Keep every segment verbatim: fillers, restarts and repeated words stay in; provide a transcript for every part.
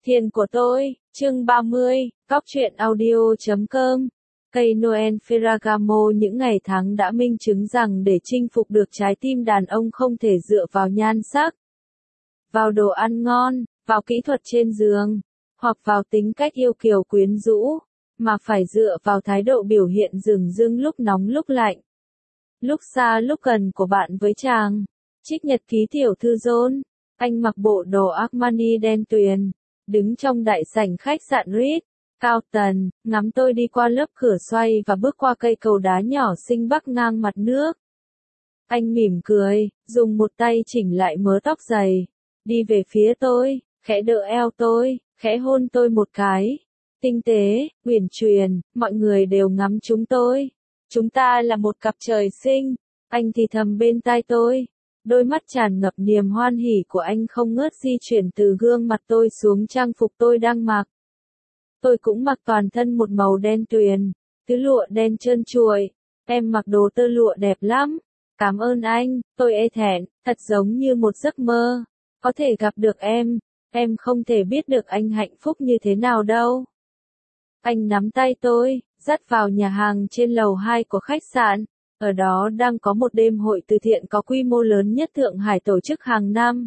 Thiền của tôi, chương ba mươi, Cóc truyện audio chấm com. Cây Noel Ferragamo những ngày tháng đã minh chứng rằng để chinh phục được trái tim đàn ông không thể dựa vào nhan sắc, vào đồ ăn ngon, vào kỹ thuật trên giường, hoặc vào tính cách yêu kiều quyến rũ, mà phải dựa vào thái độ biểu hiện dửng dưng lúc nóng lúc lạnh, lúc xa lúc gần của bạn với chàng. Trích nhật ký tiểu thư John. Anh mặc bộ đồ Armani đen tuyền, đứng trong đại sảnh khách sạn Ritz-Carlton, ngắm tôi đi qua lớp cửa xoay và bước qua cây cầu đá nhỏ xinh bắc ngang mặt nước. Anh mỉm cười, dùng một tay chỉnh lại mớ tóc dày, đi về phía tôi, khẽ đỡ eo tôi, khẽ hôn tôi một cái. Tinh tế, uyển chuyển, mọi người đều ngắm chúng tôi. Chúng ta là một cặp trời sinh, anh thì thầm bên tai tôi. Đôi mắt tràn ngập niềm hoan hỉ của anh không ngớt di chuyển từ gương mặt tôi xuống trang phục tôi đang mặc. Tôi cũng mặc toàn thân một màu đen tuyền, tứ lụa đen trơn trụi. Em mặc đồ tơ lụa đẹp lắm. Cảm ơn anh, tôi e thẹn, thật giống như một giấc mơ. Có thể gặp được em, em không thể biết được anh hạnh phúc như thế nào đâu. Anh nắm tay tôi, dắt vào nhà hàng trên lầu hai của khách sạn. Ở đó đang có một đêm hội từ thiện có quy mô lớn nhất Thượng Hải tổ chức hàng năm.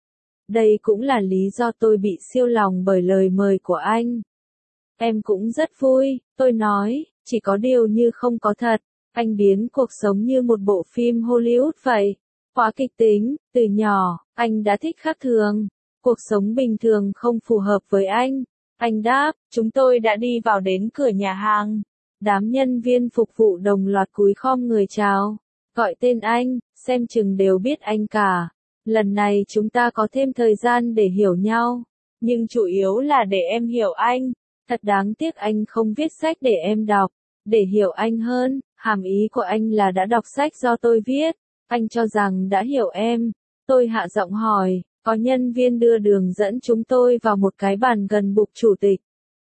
Đây cũng là lý do tôi bị siêu lòng bởi lời mời của anh. Em cũng rất vui, tôi nói, chỉ có điều như không có thật. Anh biến cuộc sống như một bộ phim Hollywood vậy. Quá kịch tính, từ nhỏ, anh đã thích khác thường. Cuộc sống bình thường không phù hợp với anh. Anh đáp, chúng tôi đã đi vào đến cửa nhà hàng. Đám nhân viên phục vụ đồng loạt cúi khom người chào, gọi tên anh, xem chừng đều biết anh cả. Lần này chúng ta có thêm thời gian để hiểu nhau, nhưng chủ yếu là để em hiểu anh. Thật đáng tiếc anh không viết sách để em đọc, để hiểu anh hơn. Hàm ý của anh là đã đọc sách do tôi viết. Anh cho rằng đã hiểu em. Tôi hạ giọng hỏi, có nhân viên đưa đường dẫn chúng tôi vào một cái bàn gần bục chủ tịch.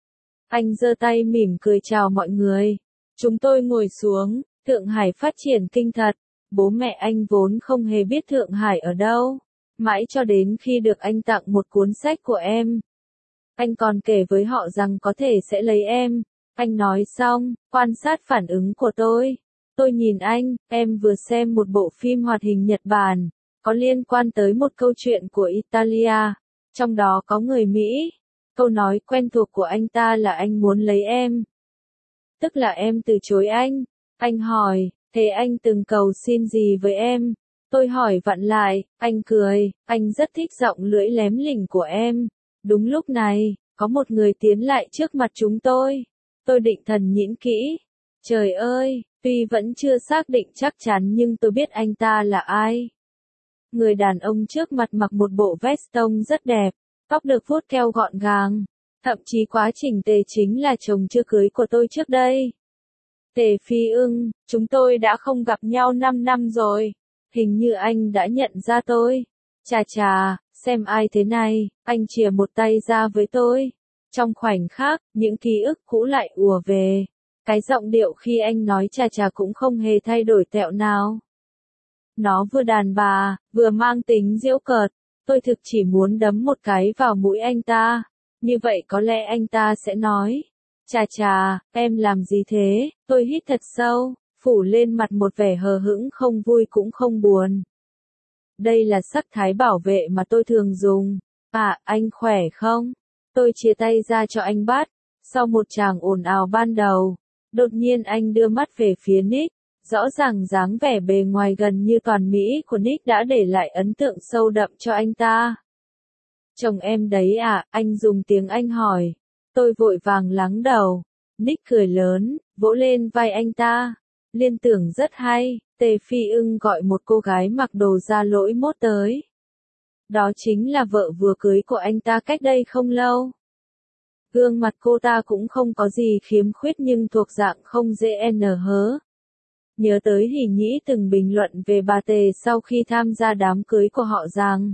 Anh giơ tay mỉm cười chào mọi người. Chúng tôi ngồi xuống. Thượng Hải phát triển kinh thật. Bố mẹ anh vốn không hề biết Thượng Hải ở đâu. Mãi cho đến khi được anh tặng một cuốn sách của em. Anh còn kể với họ rằng có thể sẽ lấy em. Anh nói xong, quan sát phản ứng của tôi. Tôi nhìn anh, em vừa xem một bộ phim hoạt hình Nhật Bản, có liên quan tới một câu chuyện của Italia. Trong đó có người Mỹ. Câu nói quen thuộc của anh ta là anh muốn lấy em. Tức là em từ chối anh. Anh hỏi, thế anh từng cầu xin gì với em? Tôi hỏi vặn lại, anh cười, anh rất thích giọng lưỡi lém lỉnh của em. Đúng lúc này, có một người tiến lại trước mặt chúng tôi. Tôi định thần nhịn kỹ. Trời ơi, tuy vẫn chưa xác định chắc chắn nhưng tôi biết anh ta là ai. Người đàn ông trước mặt mặc một bộ vest tông rất đẹp. Tóc được vuốt keo gọn gàng, thậm chí quá chỉnh tề chính là chồng chưa cưới của tôi trước đây. Tề Phi Ưng, chúng tôi đã không gặp nhau năm năm rồi. Hình như anh đã nhận ra tôi. Chà chà, xem ai thế này, anh chìa một tay ra với tôi. Trong khoảnh khắc, những ký ức cũ lại ùa về. Cái giọng điệu khi anh nói chà chà cũng không hề thay đổi tẹo nào. Nó vừa đàn bà, vừa mang tính giễu cợt. Tôi thực chỉ muốn đấm một cái vào mũi anh ta. Như vậy có lẽ anh ta sẽ nói. Chà chà, em làm gì thế? Tôi hít thật sâu, phủ lên mặt một vẻ hờ hững không vui cũng không buồn. Đây là sắc thái bảo vệ mà tôi thường dùng. À, anh khỏe không? Tôi chia tay ra cho anh bắt. Sau một tràng ồn ào ban đầu, đột nhiên anh đưa mắt về phía Nick. Rõ ràng dáng vẻ bề ngoài gần như toàn Mỹ của Nick đã để lại ấn tượng sâu đậm cho anh ta. Chồng em đấy à, anh dùng tiếng Anh hỏi. Tôi vội vàng lắng đầu. Nick cười lớn, vỗ lên vai anh ta. Liên tưởng rất hay, Tề Phi Ưng gọi một cô gái mặc đồ da lỗi mốt tới. Đó chính là vợ vừa cưới của anh ta cách đây không lâu. Gương mặt cô ta cũng không có gì khiếm khuyết nhưng thuộc dạng không dễ n hớ. Nhớ tới Hỉ Nhĩ từng bình luận về bà Tề sau khi tham gia đám cưới của họ rằng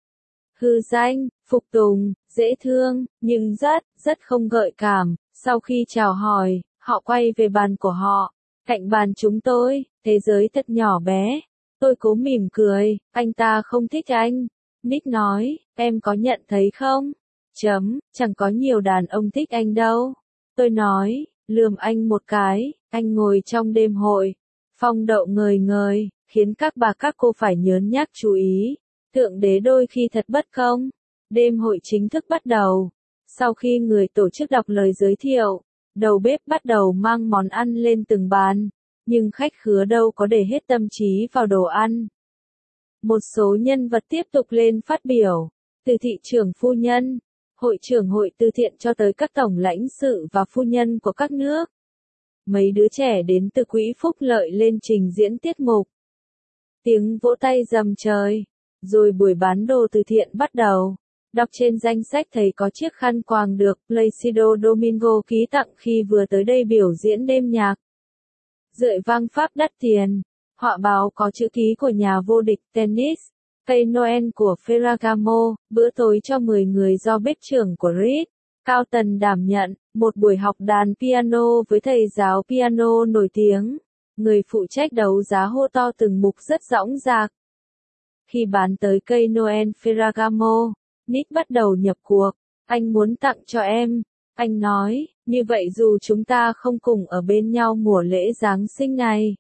hư danh, phục tùng, dễ thương, nhưng rất, rất không gợi cảm. Sau khi chào hỏi, họ quay về bàn của họ. Cạnh bàn chúng tôi, thế giới thật nhỏ bé. Tôi cố mỉm cười, anh ta không thích anh. Nick nói, em có nhận thấy không? Chấm, chẳng có nhiều đàn ông thích anh đâu. Tôi nói, lườm anh một cái, anh ngồi trong đêm hội. Phong đậu ngời ngời, khiến các bà các cô phải nhớn nhác chú ý. Thượng đế đôi khi thật bất công. Đêm hội chính thức bắt đầu. Sau khi người tổ chức đọc lời giới thiệu, đầu bếp bắt đầu mang món ăn lên từng bàn. Nhưng khách khứa đâu có để hết tâm trí vào đồ ăn. Một số nhân vật tiếp tục lên phát biểu. Từ thị trưởng phu nhân, hội trưởng hội từ thiện cho tới các tổng lãnh sự và phu nhân của các nước. Mấy đứa trẻ đến từ quỹ phúc lợi lên trình diễn tiết mục. Tiếng vỗ tay rầm trời. Rồi buổi bán đồ từ thiện bắt đầu. Đọc trên danh sách thấy có chiếc khăn quàng được Placido Domingo ký tặng khi vừa tới đây biểu diễn đêm nhạc. Rượi vang Pháp đắt tiền. Họa báo có chữ ký của nhà vô địch tennis. Cây Noel của Ferragamo, bữa tối cho mười người do bếp trưởng của Ritz Carlton đảm nhận, một buổi học đàn piano với thầy giáo piano nổi tiếng. Người phụ trách đấu giá hô to từng mục rất dõng dạc. Khi bán tới cây Noel Ferragamo, Nick bắt đầu nhập cuộc. Anh muốn tặng cho em. Anh nói, như vậy dù chúng ta không cùng ở bên nhau mùa lễ Giáng sinh này,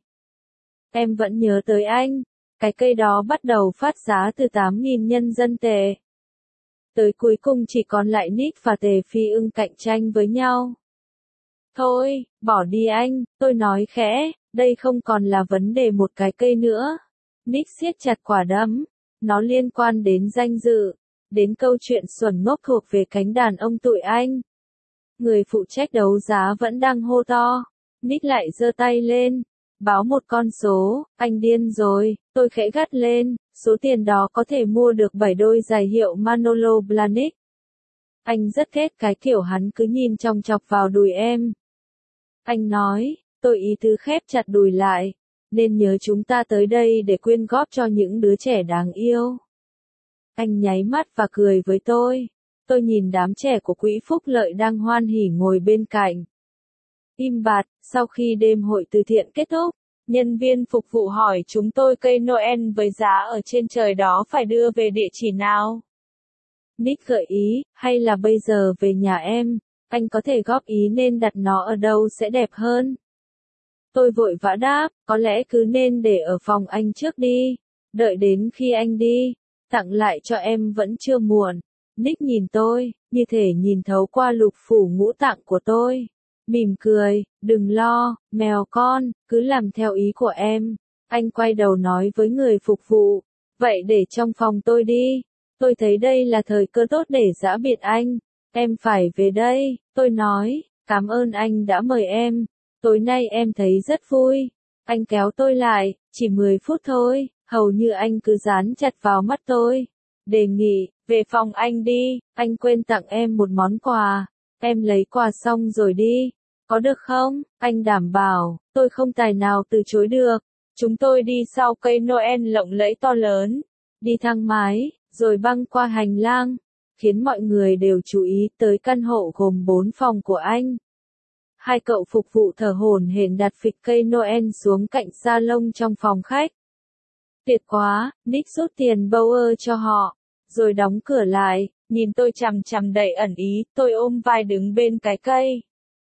em vẫn nhớ tới anh. Cái cây đó bắt đầu phát giá từ tám nghìn nhân dân tệ. Tới cuối cùng chỉ còn lại Nick và Tề Phi Ưng cạnh tranh với nhau. Thôi, bỏ đi anh, tôi nói khẽ, đây không còn là vấn đề một cái cây nữa. Nick siết chặt quả đấm. Nó liên quan đến danh dự, đến câu chuyện xuẩn ngốc thuộc về cánh đàn ông tụi anh. Người phụ trách đấu giá vẫn đang hô to. Nick lại giơ tay lên. Báo một con số, anh điên rồi, tôi khẽ gắt lên, số tiền đó có thể mua được bảy đôi giày hiệu Manolo Blahnik. Anh rất ghét cái kiểu hắn cứ nhìn chòng chọc vào đùi em. Anh nói, tôi ý tứ khép chặt đùi lại, nên nhớ chúng ta tới đây để quyên góp cho những đứa trẻ đáng yêu. Anh nháy mắt và cười với tôi. Tôi nhìn đám trẻ của quỹ phúc lợi đang hoan hỉ ngồi bên cạnh. Im bặt, sau khi đêm hội từ thiện kết thúc, nhân viên phục vụ hỏi chúng tôi cây Noel với giá ở trên trời đó phải đưa về địa chỉ nào. Nick gợi ý, hay là bây giờ về nhà em, anh có thể góp ý nên đặt nó ở đâu sẽ đẹp hơn. Tôi vội vã đáp, có lẽ cứ nên để ở phòng anh trước đi, đợi đến khi anh đi, tặng lại cho em vẫn chưa muộn. Nick nhìn tôi, như thể nhìn thấu qua lục phủ ngũ tạng của tôi. Mỉm cười, đừng lo, mèo con, cứ làm theo ý của em. Anh quay đầu nói với người phục vụ, vậy để trong phòng tôi đi. Tôi thấy đây là thời cơ tốt để giã biệt anh. Em phải về đây, tôi nói, cảm ơn anh đã mời em. Tối nay em thấy rất vui. Anh kéo tôi lại, chỉ mười phút thôi, hầu như anh cứ dán chặt vào mắt tôi. Đề nghị, về phòng anh đi, anh quên tặng em một món quà. Em lấy quà xong rồi đi. Có được không? Anh đảm bảo, tôi không tài nào từ chối được. Chúng tôi đi sau cây Noel lộng lẫy to lớn. Đi thang máy, rồi băng qua hành lang. Khiến mọi người đều chú ý tới căn hộ gồm bốn phòng của anh. Hai cậu phục vụ thở hổn hển đặt phịch cây Noel xuống cạnh salon trong phòng khách. Tuyệt quá, Nick rút tiền Bauer cho họ, rồi đóng cửa lại, nhìn tôi chằm chằm đầy ẩn ý, tôi ôm vai đứng bên cái cây.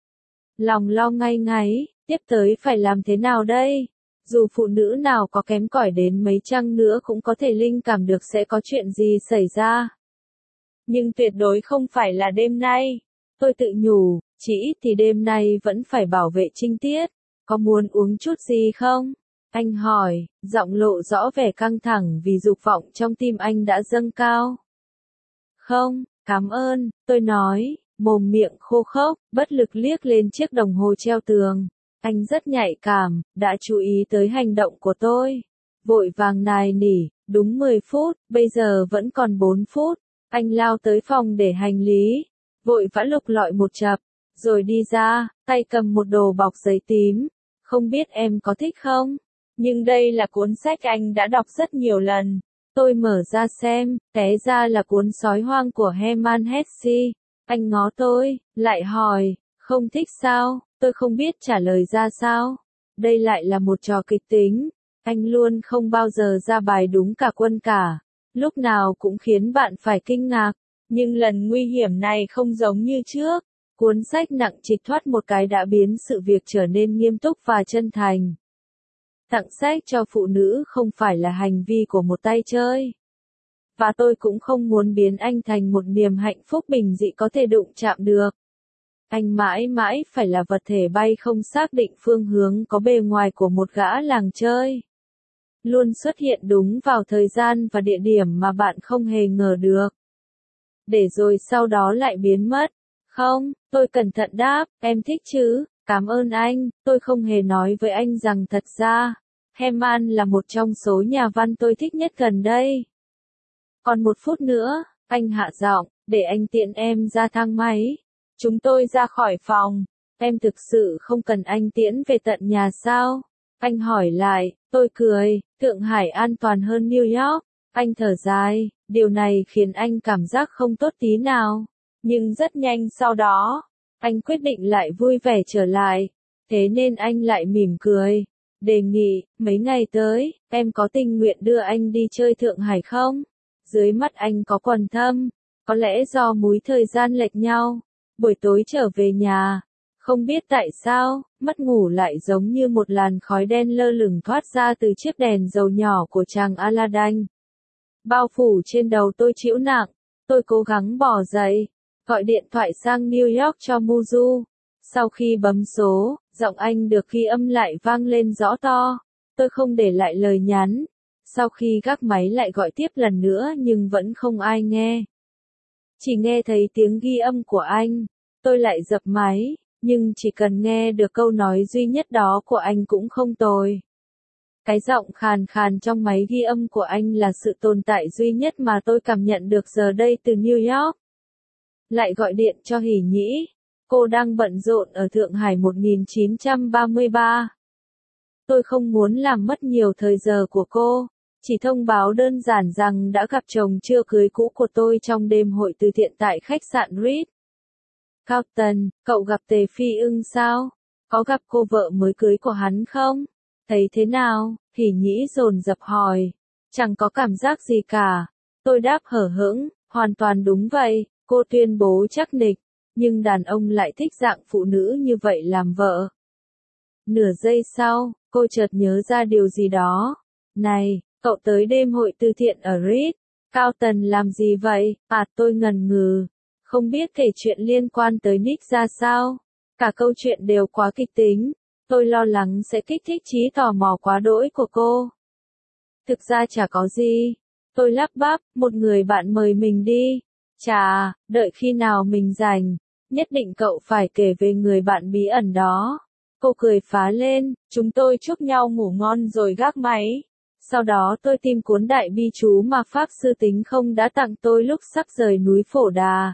Lòng lo ngay ngáy, tiếp tới phải làm thế nào đây? Dù phụ nữ nào có kém cỏi đến mấy chăng nữa cũng có thể linh cảm được sẽ có chuyện gì xảy ra. Nhưng tuyệt đối không phải là đêm nay. Tôi tự nhủ, chỉ ít thì đêm nay vẫn phải bảo vệ trinh tiết. Có muốn uống chút gì không? Anh hỏi, giọng lộ rõ vẻ căng thẳng vì dục vọng trong tim anh đã dâng cao. Không, cảm ơn, tôi nói, mồm miệng khô khốc, bất lực liếc lên chiếc đồng hồ treo tường. Anh rất nhạy cảm, đã chú ý tới hành động của tôi. Vội vàng nài nỉ, đúng mười phút, bây giờ vẫn còn bốn phút. Anh lao tới phòng để hành lý, vội vã lục lọi một chập, rồi đi ra, tay cầm một đồ bọc giấy tím. Không biết em có thích không? Nhưng đây là cuốn sách anh đã đọc rất nhiều lần. Tôi mở ra xem, té ra là cuốn Sói hoang của Hermann Hesse. Anh ngó tôi, lại hỏi, không thích sao? Tôi không biết trả lời ra sao. Đây lại là một trò kịch tính. Anh luôn không bao giờ ra bài đúng cả quân cả. Lúc nào cũng khiến bạn phải kinh ngạc. Nhưng lần nguy hiểm này không giống như trước. Cuốn sách nặng trịch thoát một cái đã biến sự việc trở nên nghiêm túc và chân thành. Tặng sách cho phụ nữ không phải là hành vi của một tay chơi. Và tôi cũng không muốn biến anh thành một niềm hạnh phúc bình dị có thể đụng chạm được. Anh mãi mãi phải là vật thể bay không xác định phương hướng có bề ngoài của một gã làng chơi. Luôn xuất hiện đúng vào thời gian và địa điểm mà bạn không hề ngờ được. Để rồi sau đó lại biến mất. Không, tôi cẩn thận đáp, em thích chứ, cảm ơn anh, tôi không hề nói với anh rằng thật ra, Herman là một trong số nhà văn tôi thích nhất gần đây. Còn một phút nữa, anh hạ giọng, để anh tiện em ra thang máy. Chúng tôi ra khỏi phòng, em thực sự không cần anh tiễn về tận nhà sao? Anh hỏi lại, tôi cười, Thượng Hải an toàn hơn New York. Anh thở dài, điều này khiến anh cảm giác không tốt tí nào. Nhưng rất nhanh sau đó, anh quyết định lại vui vẻ trở lại. Thế nên anh lại mỉm cười, đề nghị, mấy ngày tới, em có tình nguyện đưa anh đi chơi Thượng Hải không? Dưới mắt anh có quầng thâm, có lẽ do múi thời gian lệch nhau. Buổi tối trở về nhà, không biết tại sao, mất ngủ lại giống như một làn khói đen lơ lửng thoát ra từ chiếc đèn dầu nhỏ của chàng Aladdin. Bao phủ trên đầu tôi chịu nặng, tôi cố gắng bò dậy, gọi điện thoại sang New York cho Muju. Sau khi bấm số, giọng anh được ghi âm lại vang lên rõ to. Tôi không để lại lời nhắn. Sau khi gác máy lại gọi tiếp lần nữa nhưng vẫn không ai nghe. Chỉ nghe thấy tiếng ghi âm của anh. Tôi lại dập máy, nhưng chỉ cần nghe được câu nói duy nhất đó của anh cũng không tồi. Cái giọng khàn khàn trong máy ghi âm của anh là sự tồn tại duy nhất mà tôi cảm nhận được giờ đây từ New York. Lại gọi điện cho Hỷ Nhĩ. Cô đang bận rộn ở Thượng Hải một nghìn chín trăm ba mươi ba. Tôi không muốn làm mất nhiều thời giờ của cô. Chỉ thông báo đơn giản rằng đã gặp chồng chưa cưới cũ của tôi trong đêm hội từ thiện tại khách sạn Ritz Carlton. Cậu gặp Tề Phi Ưng sao? Có gặp cô vợ mới cưới của hắn không? Thấy thế nào? Hỷ Nhĩ dồn dập hỏi. Chẳng có cảm giác gì cả. Tôi đáp hở hững, hoàn toàn đúng vậy, cô tuyên bố chắc nịch. Nhưng đàn ông lại thích dạng phụ nữ như vậy làm vợ. Nửa giây sau, cô chợt nhớ ra điều gì đó. Này, cậu tới đêm hội từ thiện ở Ritz Carlton làm gì vậy? À, tôi ngần ngừ. Không biết kể chuyện liên quan tới Nick ra sao. Cả câu chuyện đều quá kịch tính. Tôi lo lắng sẽ kích thích trí tò mò quá đỗi của cô. Thực ra chả có gì. Tôi lắp bắp, một người bạn mời mình đi. Chà, đợi khi nào mình rảnh. Nhất định cậu phải kể về người bạn bí ẩn đó. Cô cười phá lên, chúng tôi chúc nhau ngủ ngon rồi gác máy. Sau đó tôi tìm cuốn đại bi chú mà Pháp Sư Tính Không đã tặng tôi lúc sắp rời núi Phổ Đà.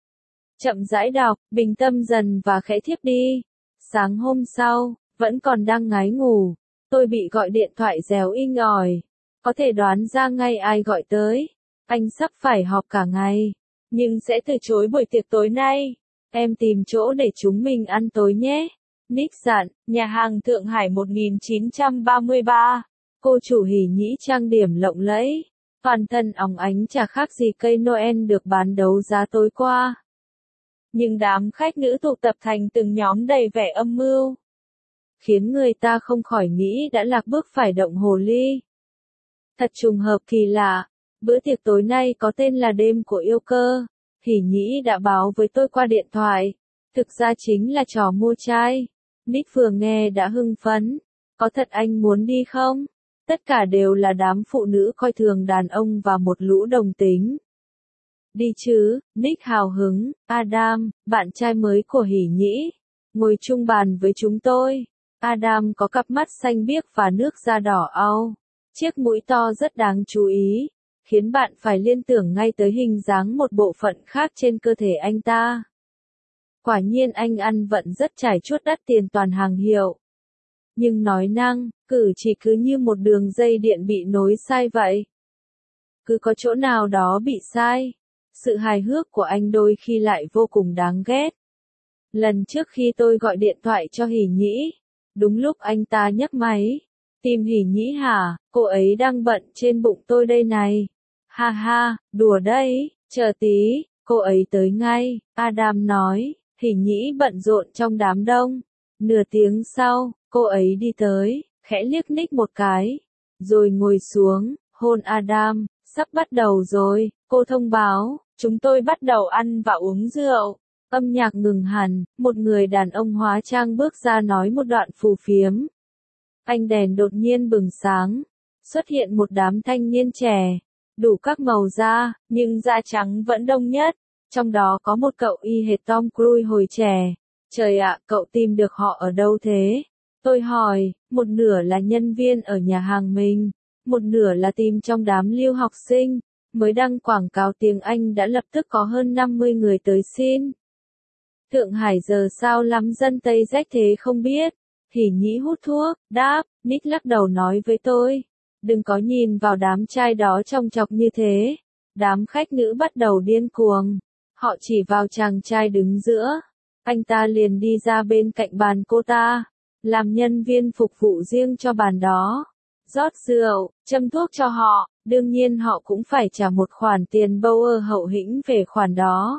Chậm rãi đọc, bình tâm dần và khẽ thiếp đi. Sáng hôm sau, vẫn còn đang ngái ngủ, tôi bị gọi điện thoại réo inh ỏi. Có thể đoán ra ngay ai gọi tới. Anh sắp phải họp cả ngày, nhưng sẽ từ chối buổi tiệc tối nay. Em tìm chỗ để chúng mình ăn tối nhé. Nick dặn, nhà hàng Thượng Hải một nghìn chín trăm ba mươi ba. Cô chủ Hỷ Nhĩ trang điểm lộng lẫy. Toàn thân óng ánh chả khác gì cây Noel được bán đấu giá tối qua. Nhưng đám khách nữ tụ tập thành từng nhóm đầy vẻ âm mưu. Khiến người ta không khỏi nghĩ đã lạc bước phải động hồ ly. Thật trùng hợp kỳ lạ. Bữa tiệc tối nay có tên là đêm của yêu cơ. Hỷ Nhĩ đã báo với tôi qua điện thoại. Thực ra chính là trò mua trai. Nick vừa nghe đã hưng phấn. Có thật anh muốn đi không? Tất cả đều là đám phụ nữ coi thường đàn ông và một lũ đồng tính. Đi chứ, Nick hào hứng. Adam, bạn trai mới của Hỷ Nhĩ, ngồi chung bàn với chúng tôi. Adam có cặp mắt xanh biếc và nước da đỏ au. Chiếc mũi to rất đáng chú ý, khiến bạn phải liên tưởng ngay tới hình dáng một bộ phận khác trên cơ thể anh ta. Quả nhiên anh ăn vận rất trải chuốt đắt tiền toàn hàng hiệu. Nhưng nói năng, cử chỉ cứ như một đường dây điện bị nối sai vậy. Cứ có chỗ nào đó bị sai. Sự hài hước của anh đôi khi lại vô cùng đáng ghét. Lần trước khi tôi gọi điện thoại cho Hỷ Nhĩ, đúng lúc anh ta nhấc máy. Tìm Hỷ Nhĩ hả, cô ấy đang bận trên bụng tôi đây này. Ha ha, đùa đấy, chờ tí, Cô ấy tới ngay, Adam nói, Hỉ Nhĩ bận rộn trong đám đông. Nửa tiếng sau, cô ấy đi tới, khẽ liếc Nick một cái, rồi ngồi xuống, hôn Adam, sắp bắt đầu rồi, cô thông báo, chúng tôi bắt đầu ăn và uống rượu. Âm nhạc ngừng hẳn, một người đàn ông hóa trang bước ra nói một đoạn phù phiếm. Ánh đèn đột nhiên bừng sáng, xuất hiện một đám thanh niên trẻ, đủ các màu da, nhưng da trắng vẫn đông nhất, trong đó có một cậu y hệt Tom Cruise hồi trẻ. Trời ạ, cậu tìm được họ ở đâu thế? Tôi hỏi, một nửa là nhân viên ở nhà hàng mình, một nửa là tìm trong đám lưu học sinh, mới đăng quảng cáo tiếng Anh đã lập tức có hơn năm mươi người tới xin. Thượng Hải giờ sao lắm dân Tây rách thế không biết. Hỉ Nhĩ hút thuốc, đáp, Nick lắc đầu nói với tôi. Đừng có nhìn vào đám trai đó trông chọc như thế. Đám khách nữ bắt đầu điên cuồng. Họ chỉ vào chàng trai đứng giữa. Anh ta liền đi ra bên cạnh bàn cô ta. Làm nhân viên phục vụ riêng cho bàn đó. Rót rượu, châm thuốc cho họ. Đương nhiên họ cũng phải trả một khoản tiền Bauer hậu hĩnh về khoản đó.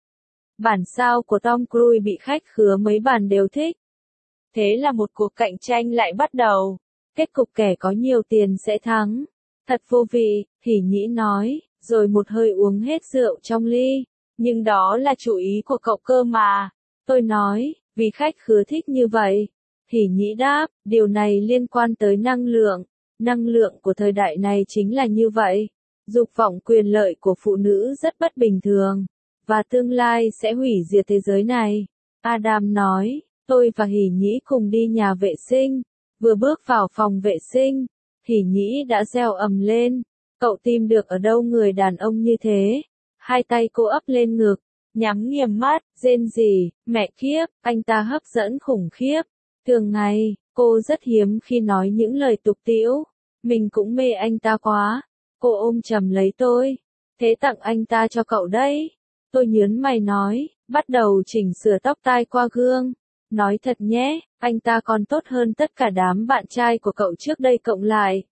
Bản sao của Tom Cruise bị khách khứa mấy bàn đều thích. Thế là một cuộc cạnh tranh lại bắt đầu. Kết cục kẻ có nhiều tiền sẽ thắng. Thật vô vị, Hỉ Nhĩ nói, rồi một hơi uống hết rượu trong ly. Nhưng đó là chủ ý của cậu cơ mà. Tôi nói, vì khách khứa thích như vậy. Hỉ Nhĩ đáp, điều này liên quan tới năng lượng. Năng lượng của thời đại này chính là như vậy. Dục vọng quyền lợi của phụ nữ rất bất bình thường. Và tương lai sẽ hủy diệt thế giới này. Adam nói, tôi và Hỉ Nhĩ cùng đi nhà vệ sinh. Vừa bước vào phòng vệ sinh, Hỉ Nhĩ đã reo ầm lên. Cậu tìm được ở đâu người đàn ông như thế? Hai tay cô ấp lên ngực, nhắm nghiền mắt, rên rỉ, mẹ kiếp, anh ta hấp dẫn khủng khiếp. Thường ngày, cô rất hiếm khi nói những lời tục tĩu. Mình cũng mê anh ta quá. Cô ôm chầm lấy tôi. Thế tặng anh ta cho cậu đấy. Tôi nhớn mày nói, bắt đầu chỉnh sửa tóc tai qua gương. Nói thật nhé, anh ta còn tốt hơn tất cả đám bạn trai của cậu trước đây cộng lại.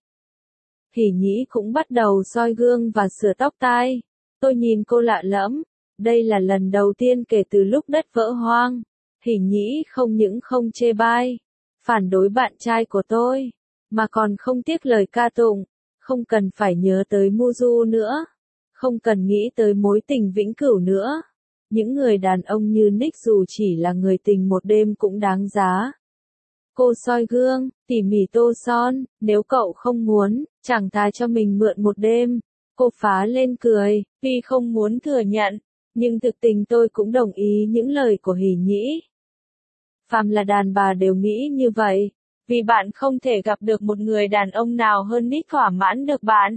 Hỉ Nhĩ cũng bắt đầu soi gương và sửa tóc tai. Tôi nhìn cô lạ lẫm. Đây là lần đầu tiên kể từ lúc đất vỡ hoang. Hỉ Nhĩ không những không chê bai, phản đối bạn trai của tôi, mà còn không tiếc lời ca tụng. Không cần phải nhớ tới Muju nữa. Không cần nghĩ tới mối tình vĩnh cửu nữa. Những người đàn ông như Nick dù chỉ là người tình một đêm cũng đáng giá. Cô soi gương, tỉ mỉ tô son, nếu cậu không muốn, chẳng thà cho mình mượn một đêm. Cô phá lên cười, tuy không muốn thừa nhận, nhưng thực tình tôi cũng đồng ý những lời của Hỉ Nhĩ. Phàm là đàn bà đều nghĩ như vậy, vì bạn không thể gặp được một người đàn ông nào hơn Nick thỏa mãn được bạn.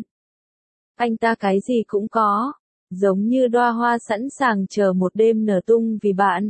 Anh ta cái gì cũng có, giống như đóa hoa sẵn sàng chờ một đêm nở tung vì bạn.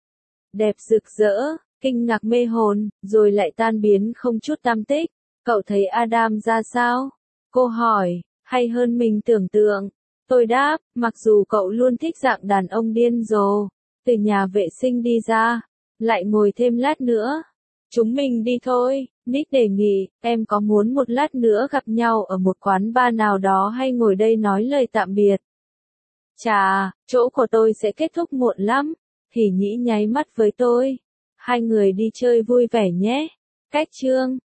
Đẹp rực rỡ, kinh ngạc mê hồn, rồi lại tan biến không chút tăm tích. Cậu thấy Adam ra sao? Cô hỏi, hay hơn mình tưởng tượng. Tôi đáp, mặc dù cậu luôn thích dạng đàn ông điên rồ. Từ nhà vệ sinh đi ra, lại ngồi thêm lát nữa. Chúng mình đi thôi, Nick đề nghị, em có muốn một lát nữa gặp nhau ở một quán bar nào đó hay ngồi đây nói lời tạm biệt? Chà, chỗ của tôi sẽ kết thúc muộn lắm. Hỉ Nhĩ nháy mắt với tôi. Hai người đi chơi vui vẻ nhé. Cách chương